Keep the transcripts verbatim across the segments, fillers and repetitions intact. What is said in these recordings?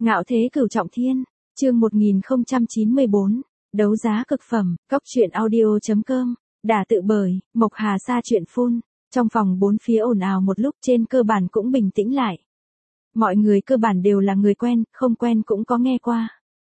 Ngạo thế cửu trọng thiên, chương một nghìn không trăm chín mươi bốn, đấu giá cực phẩm, cóc truyện audio chấm com, đả tự bởi, Mộc Hà Sa chuyện phun. Trong phòng bốn phía ồn ào một lúc trên cơ bản cũng bình tĩnh lại. Mọi người cơ bản đều là người quen, không quen cũng có nghe qua.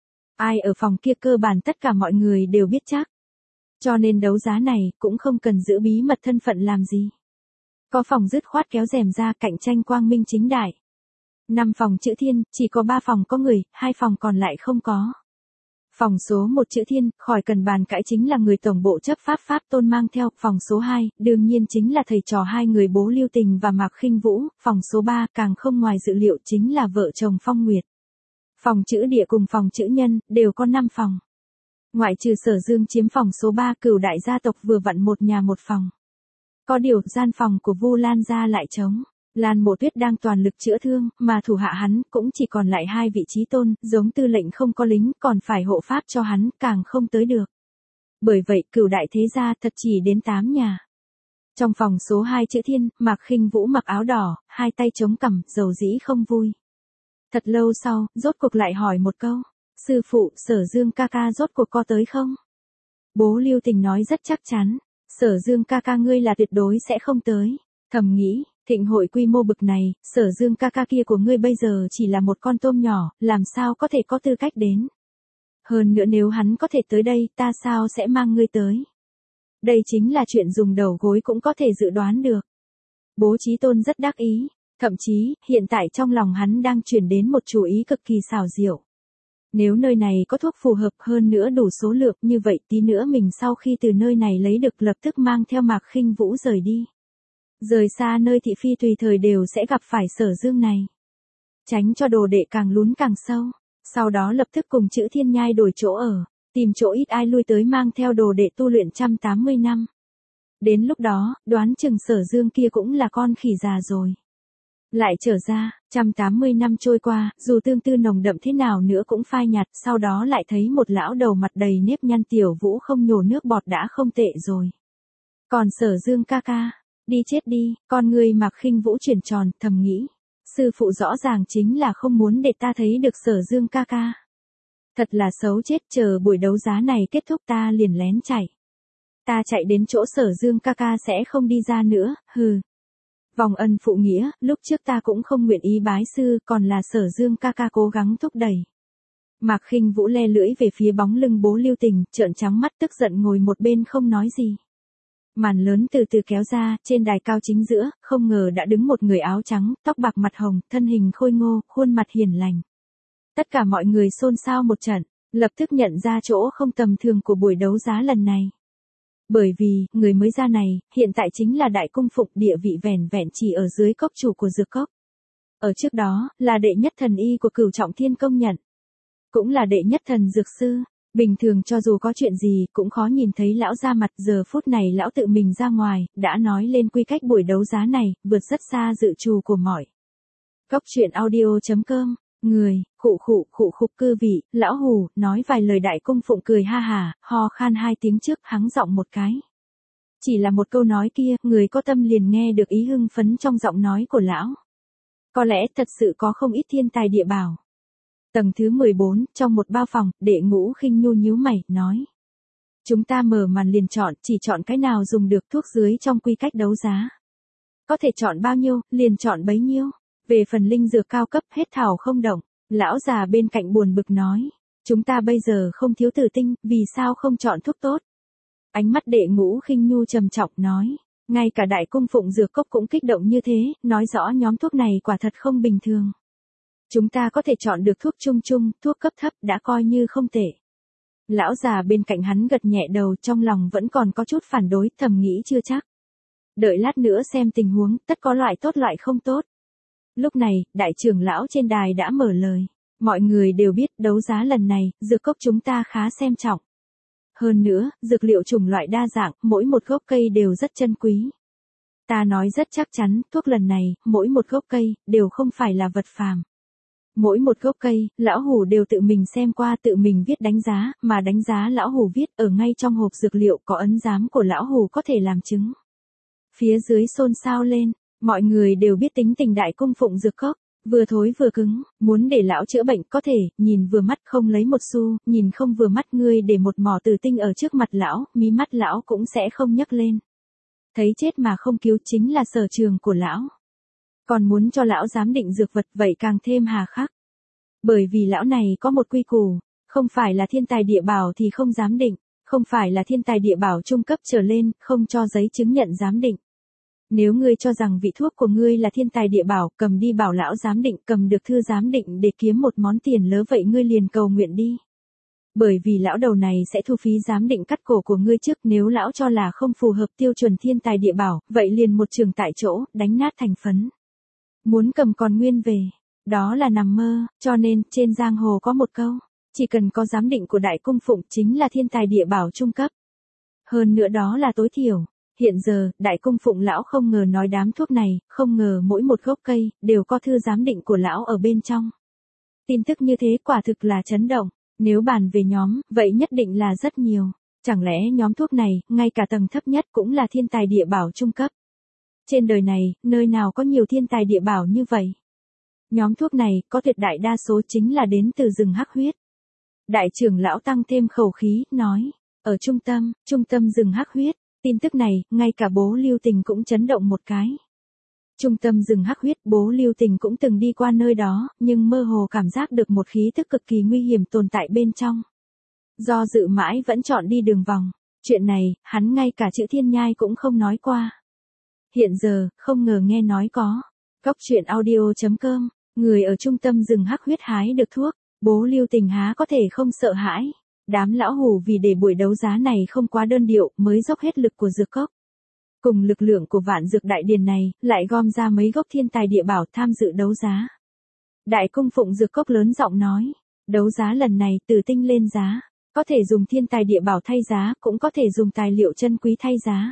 Ai ở phòng kia cơ bản tất cả mọi người đều biết chắc. Cho nên đấu giá này cũng không cần giữ bí mật thân phận làm gì. Có phòng dứt khoát kéo rèm ra cạnh tranh quang minh chính đại. Năm phòng chữ thiên, chỉ có ba phòng có người, hai phòng còn lại không có. Phòng số một chữ thiên, khỏi cần bàn cãi chính là người tổng bộ chấp pháp Pháp Tôn mang theo. Phòng số hai, đương nhiên chính là thầy trò hai người Bố Lưu Tình và Mạc Khinh Vũ. Phòng số ba, càng không ngoài dự liệu chính là vợ chồng Phong Nguyệt. Phòng chữ địa cùng phòng chữ nhân, đều có năm phòng. Ngoại trừ Sở Dương chiếm phòng số ba, Cửu đại gia tộc vừa vặn một nhà một phòng. Có điều, gian phòng của Vu Lan gia lại trống. Lan Mộ Tuyết đang toàn lực chữa thương, mà thủ hạ hắn cũng chỉ còn lại hai vị trí tôn, giống tư lệnh không có lính, còn phải hộ pháp cho hắn, càng không tới được. Bởi vậy, Cửu đại thế gia thật chỉ đến tám nhà. Trong phòng số hai chữ thiên, Mạc Khinh Vũ mặc áo đỏ, hai tay chống cằm, dầu dĩ không vui. Thật lâu sau, rốt cuộc lại hỏi một câu, sư phụ, Sở Dương ca ca rốt cuộc có tới không? Bố Lưu Tình nói rất chắc chắn, Sở Dương ca ca ngươi là tuyệt đối sẽ không tới. Thầm nghĩ, thịnh hội quy mô bực này, Sở Dương ca ca kia của ngươi bây giờ chỉ là một con tôm nhỏ, làm sao có thể có tư cách đến. Hơn nữa nếu hắn có thể tới đây, ta sao sẽ mang ngươi tới. Đây chính là chuyện dùng đầu gối cũng có thể dự đoán được. Bố Chí Tôn rất đắc ý, thậm chí, hiện tại trong lòng hắn đang chuyển đến một chủ ý cực kỳ xảo diệu. Nếu nơi này có thuốc phù hợp hơn nữa đủ số lượng, như vậy tí nữa mình sau khi từ nơi này lấy được lập tức mang theo Mạc Khinh Vũ rời đi. Rời xa nơi thị phi tùy thời đều sẽ gặp phải Sở Dương này. Tránh cho đồ đệ càng lún càng sâu. Sau đó lập tức cùng chữ thiên nhai đổi chỗ ở. Tìm chỗ ít ai lui tới mang theo đồ đệ tu luyện một trăm tám mươi năm. Đến lúc đó, đoán chừng Sở Dương kia cũng là con khỉ già rồi. Lại trở ra, một trăm tám mươi năm trôi qua, dù tương tư nồng đậm thế nào nữa cũng phai nhạt. Sau đó lại thấy một lão đầu mặt đầy nếp nhăn Tiểu Vũ không nhổ nước bọt đã không tệ rồi. Còn Sở Dương ca ca, đi chết đi, con người Mạc Khinh Vũ chuyển tròn, thầm nghĩ. Sư phụ rõ ràng chính là không muốn để ta thấy được Sở Dương ca ca. Thật là xấu chết, chờ buổi đấu giá này kết thúc ta liền lén chạy. Ta chạy đến chỗ Sở Dương ca ca sẽ không đi ra nữa, hừ. Vòng ân phụ nghĩa, lúc trước ta cũng không nguyện ý bái sư, còn là Sở Dương ca ca cố gắng thúc đẩy. Mạc Khinh Vũ le lưỡi về phía bóng lưng Bố Lưu Tình, trợn trắng mắt tức giận ngồi một bên không nói gì. Màn lớn từ từ kéo ra, trên đài cao chính giữa, không ngờ đã đứng một người áo trắng, tóc bạc mặt hồng, thân hình khôi ngô, khuôn mặt hiền lành. Tất cả mọi người xôn xao một trận, lập tức nhận ra chỗ không tầm thường của buổi đấu giá lần này. Bởi vì, người mới ra này, hiện tại chính là đại cung phụng, địa vị vẻn vẹn chỉ ở dưới cốc chủ của dược cốc. Ở trước đó, là đệ nhất thần y của Cửu trọng thiên công nhận. Cũng là đệ nhất thần dược sư. Bình thường cho dù có chuyện gì cũng khó nhìn thấy lão ra mặt, giờ phút này lão tự mình ra ngoài, đã nói lên quy cách buổi đấu giá này, vượt rất xa dự trù của mọi. Cóc truyện audio chấm com, người, khụ khụ khụ khục cư vị, lão hù, nói vài lời đại cung phụng cười ha hà, ho khan hai tiếng trước hắng giọng một cái. Chỉ là một câu nói kia, người có tâm liền nghe được ý hưng phấn trong giọng nói của lão. Có lẽ thật sự có không ít thiên tài địa bảo. Tầng thứ mười bốn, trong một bao phòng, Đệ Ngũ Khinh Nhu nhíu mày, nói. Chúng ta mở màn liền chọn, chỉ chọn cái nào dùng được thuốc dưới trong quy cách đấu giá. Có thể chọn bao nhiêu, liền chọn bấy nhiêu. Về phần linh dược cao cấp, hết thảo không động. Lão già bên cạnh buồn bực nói. Chúng ta bây giờ không thiếu tử tinh, vì sao không chọn thuốc tốt? Ánh mắt Đệ Ngũ Khinh Nhu trầm trọng nói. Ngay cả đại cung phụng dược cốc cũng kích động như thế, nói rõ nhóm thuốc này quả thật không bình thường. Chúng ta có thể chọn được thuốc trung trung, thuốc cấp thấp đã coi như không tệ. Lão già bên cạnh hắn gật nhẹ đầu, trong lòng vẫn còn có chút phản đối, thầm nghĩ chưa chắc. Đợi lát nữa xem tình huống, tất có loại tốt loại không tốt. Lúc này, đại trưởng lão trên đài đã mở lời. Mọi người đều biết đấu giá lần này, dược cốc chúng ta khá xem trọng. Hơn nữa, dược liệu chủng loại đa dạng, mỗi một gốc cây đều rất chân quý. Ta nói rất chắc chắn, thuốc lần này, mỗi một gốc cây, đều không phải là vật phàm. Mỗi một gốc cây, lão hủ đều tự mình xem qua, tự mình viết đánh giá, mà đánh giá lão hủ viết ở ngay trong hộp dược liệu có ấn giám của lão hủ có thể làm chứng. Phía dưới xôn xao lên, mọi người đều biết tính tình đại cung phụng dược cốc, Vừa thối vừa cứng, muốn để lão chữa bệnh có thể, nhìn vừa mắt không lấy một xu, nhìn không vừa mắt ngươi để một mỏ tử tinh ở trước mặt lão, mí mắt lão cũng sẽ không nhấc lên. Thấy chết mà không cứu chính là sở trường của lão. Còn muốn cho lão giám định dược vật vậy càng thêm hà khắc. Bởi vì lão này có một quy củ, không phải là thiên tài địa bảo thì không giám định, không phải là thiên tài địa bảo trung cấp trở lên, không cho giấy chứng nhận giám định. Nếu ngươi cho rằng vị thuốc của ngươi là thiên tài địa bảo, cầm đi bảo lão giám định, cầm được thư giám định để kiếm một món tiền lớn vậy ngươi liền cầu nguyện đi. Bởi vì lão đầu này sẽ thu phí giám định cắt cổ của ngươi trước, nếu lão cho là không phù hợp tiêu chuẩn thiên tài địa bảo, vậy liền một trường tại chỗ, đánh nát thành phấn. Muốn cầm còn nguyên về, đó là nằm mơ, cho nên trên giang hồ có một câu, chỉ cần có giám định của Đại Cung Phụng chính là thiên tài địa bảo trung cấp. Hơn nữa đó là tối thiểu. Hiện giờ, Đại Cung Phụng lão không ngờ nói đám thuốc này, không ngờ mỗi một gốc cây, đều có thư giám định của lão ở bên trong. Tin tức như thế quả thực là chấn động, nếu bàn về nhóm, vậy nhất định là rất nhiều. Chẳng lẽ nhóm thuốc này, ngay cả tầng thấp nhất cũng là thiên tài địa bảo trung cấp. Trên đời này, nơi nào có nhiều thiên tài địa bảo như vậy? Nhóm thuốc này, có tuyệt đại đa số chính là đến từ rừng hắc huyết. Đại trưởng lão tăng thêm khẩu khí, nói, ở trung tâm, trung tâm rừng hắc huyết. Tin tức này, ngay cả bố Lưu Tình cũng chấn động một cái. Trung tâm rừng hắc huyết, bố Lưu Tình cũng từng đi qua nơi đó, nhưng mơ hồ cảm giác được một khí tức cực kỳ nguy hiểm tồn tại bên trong. Do dự mãi vẫn chọn đi đường vòng. Chuyện này, hắn ngay cả chữ thiên nhai cũng không nói qua. Hiện giờ, không ngờ nghe nói có. Góc chuyện audio chấm com, người ở trung tâm rừng hắc huyết hái được thuốc, bố Lưu Tình há có thể không sợ hãi. Đám lão hủ vì để buổi đấu giá này không quá đơn điệu mới dốc hết lực của dược cốc. Cùng lực lượng của vạn dược đại điền này, lại gom ra mấy gốc thiên tài địa bảo tham dự đấu giá. Đại Cung Phụng dược cốc lớn giọng nói, đấu giá lần này từ tinh lên giá, có thể dùng thiên tài địa bảo thay giá, cũng có thể dùng tài liệu chân quý thay giá.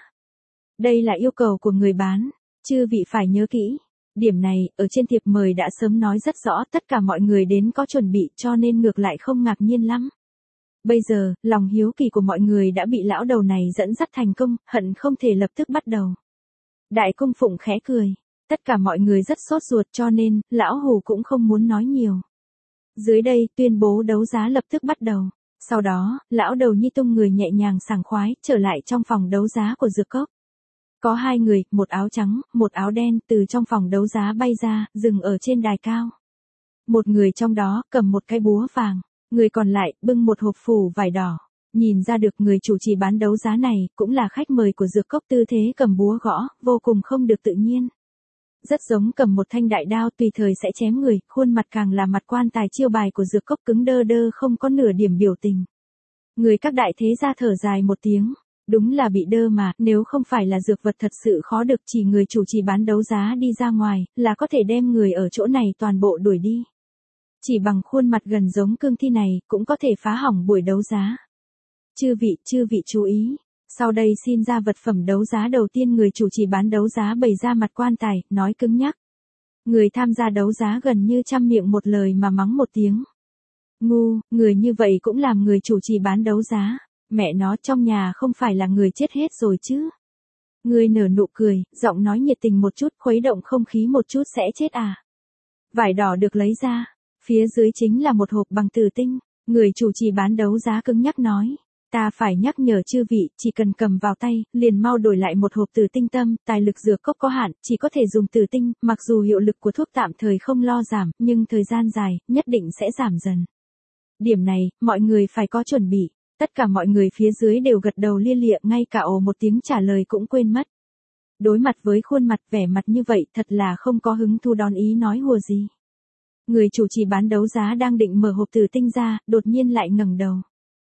Đây là yêu cầu của người bán, chư vị phải nhớ kỹ. Điểm này, ở trên thiệp mời đã sớm nói rất rõ, tất cả mọi người đến có chuẩn bị cho nên ngược lại không ngạc nhiên lắm. Bây giờ, lòng hiếu kỳ của mọi người đã bị lão đầu này dẫn dắt thành công, hận không thể lập tức bắt đầu. Đại Cung Phụng khẽ cười. Tất cả mọi người rất sốt ruột cho nên, lão hù cũng không muốn nói nhiều. Dưới đây, tuyên bố đấu giá lập tức bắt đầu. Sau đó, lão đầu nhi tung người nhẹ nhàng sảng khoái, trở lại trong phòng đấu giá của dược cốc. Có hai người, một áo trắng, một áo đen, từ trong phòng đấu giá bay ra, dừng ở trên đài cao. Một người trong đó, cầm một cái búa vàng. Người còn lại, bưng một hộp phủ vải đỏ. Nhìn ra được người chủ trì bán đấu giá này, cũng là khách mời của dược cốc, tư thế cầm búa gõ, vô cùng không được tự nhiên. Rất giống cầm một thanh đại đao tùy thời sẽ chém người, khuôn mặt càng là mặt quan tài chiêu bài của dược cốc cứng đơ đơ không có nửa điểm biểu tình. Người các đại thế gia thở dài một tiếng. Đúng là bị đơ mà, nếu không phải là dược vật thật sự khó được, chỉ người chủ trì bán đấu giá đi ra ngoài, là có thể đem người ở chỗ này toàn bộ đuổi đi. Chỉ bằng khuôn mặt gần giống cương thi này, cũng có thể phá hỏng buổi đấu giá. Chư vị, chư vị chú ý. Sau đây xin ra vật phẩm đấu giá đầu tiên, người chủ trì bán đấu giá bày ra mặt quan tài, nói cứng nhắc. Người tham gia đấu giá gần như trăm miệng một lời mà mắng một tiếng. Ngu, người như vậy cũng làm người chủ trì bán đấu giá. Mẹ nó, trong nhà không phải là người chết hết rồi chứ. Người nở nụ cười, giọng nói nhiệt tình một chút, khuấy động không khí một chút sẽ chết à. Vải đỏ được lấy ra. Phía dưới chính là một hộp bằng tử tinh. Người chủ trì bán đấu giá cứng nhắc nói. Ta phải nhắc nhở chư vị, chỉ cần cầm vào tay, liền mau đổi lại một hộp tử tinh tâm, tài lực dược cốc có hạn, chỉ có thể dùng tử tinh, mặc dù hiệu lực của thuốc tạm thời không lo giảm, nhưng thời gian dài, nhất định sẽ giảm dần. Điểm này, mọi người phải có chuẩn bị. Tất cả mọi người phía dưới đều gật đầu lia lịa, ngay cả ồ một tiếng trả lời cũng quên mất. Đối mặt với khuôn mặt vẻ mặt như vậy, thật là không có hứng thú đón ý nói hùa gì. Người chủ trì bán đấu giá đang định mở hộp tử tinh ra, đột nhiên lại ngẩng đầu.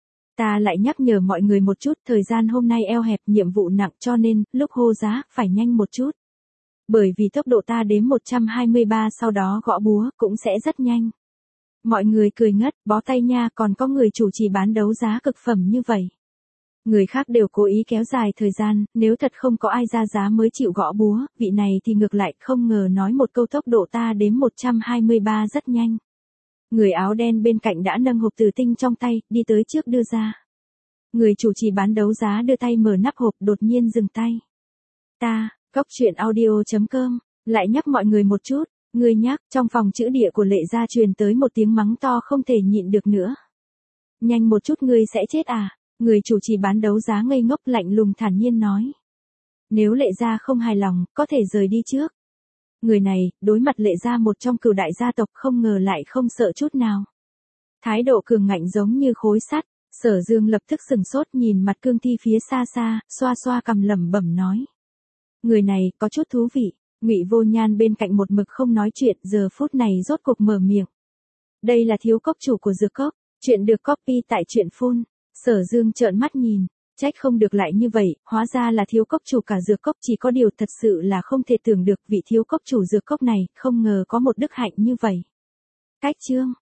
Ta lại nhắc nhở mọi người một chút, thời gian hôm nay eo hẹp, nhiệm vụ nặng cho nên, lúc hô giá, phải nhanh một chút. Bởi vì tốc độ ta đếm một trăm hai mươi ba sau đó gõ búa, cũng sẽ rất nhanh. Mọi người cười ngất, bó tay nha, còn có người chủ trì bán đấu giá cực phẩm như vậy. Người khác đều cố ý kéo dài thời gian, nếu thật không có ai ra giá mới chịu gõ búa, vị này thì ngược lại không ngờ nói một câu tốc độ ta đếm một trăm hai mươi ba rất nhanh. Người áo đen bên cạnh đã nâng hộp tử tinh trong tay, đi tới trước đưa ra. Người chủ trì bán đấu giá đưa tay mở nắp hộp, đột nhiên dừng tay. Ta, góc chuyện audio chấm com, lại nhắc mọi người một chút, Ngươi nhắc, trong phòng chữ địa của Lệ gia truyền tới một tiếng mắng to không thể nhịn được nữa. Nhanh một chút ngươi sẽ chết à? Người chủ trì bán đấu giá ngây ngốc lạnh lùng thản nhiên nói. Nếu Lệ gia không hài lòng, có thể rời đi trước. Người này, đối mặt Lệ gia một trong cửu đại gia tộc không ngờ lại không sợ chút nào. Thái độ cường ngạnh giống như khối sắt, Sở Dương lập tức sừng sốt nhìn mặt Cương Thi phía xa xa, xoa xoa cằm lẩm bẩm nói. Người này, có chút thú vị. Ngụy Vô Nhan bên cạnh một mực không nói chuyện, giờ phút này rốt cuộc mở miệng. Đây là thiếu cốc chủ của Dược Cốc, chuyện được copy tại truyện phun. Sở Dương trợn mắt nhìn, trách không được lại như vậy, hóa ra là thiếu cốc chủ cả Dược Cốc, chỉ có điều thật sự là không thể tưởng được vị thiếu cốc chủ Dược Cốc này, không ngờ có một đức hạnh như vậy. Cách chương